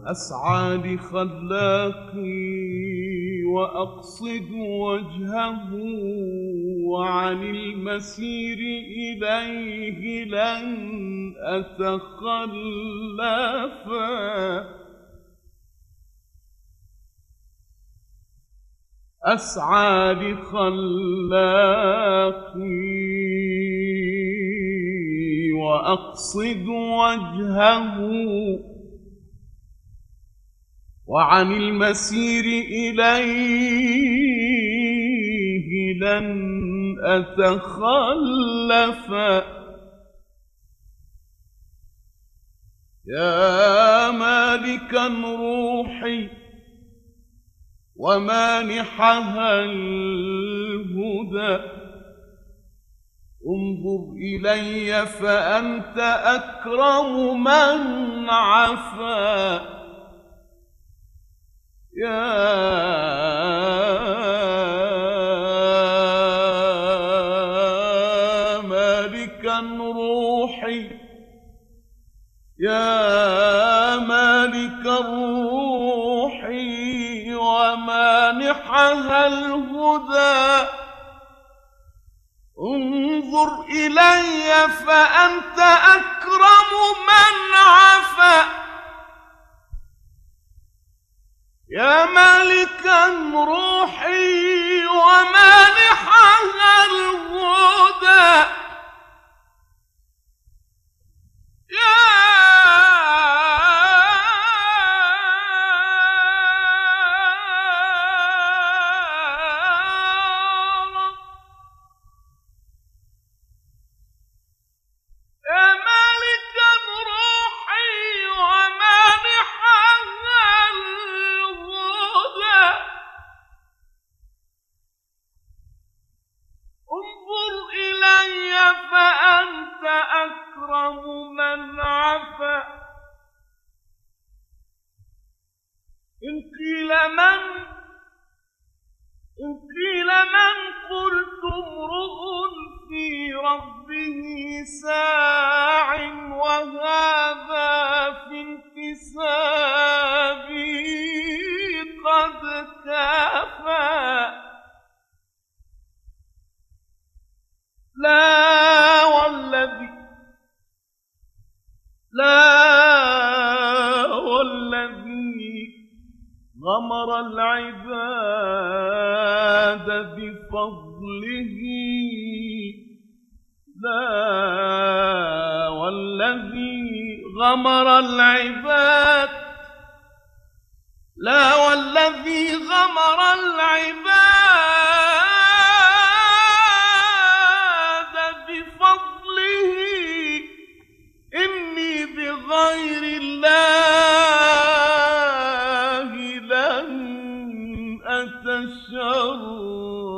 أسعى لخلاقي وأقصد وجهه، وعن المسير إليه لن أتخلفا. أسعى لخلاقي وأقصد وجهه، وعن المسير إليه لن أتخلفا. يا مالكا روحي ومانحها الهدى، انظر إلي فأنت أكرم من عفا. يا مالكا روحي، يا مالك الروح ومانحها الهدى، انظر إلي فأنت أكرم من عفا. يا مالكا روحي ومانحها الهدى، يا فأنت أكرم من عفا. إن قيل من قلت امرؤ في ربه ساع، وهذا في انتسابي قد كفى. لا والذي غمر العباد بفضله، لا والذي غمر العباد، لا والذي غمر العباد بفضله، إني بغير الله لن أتشرف.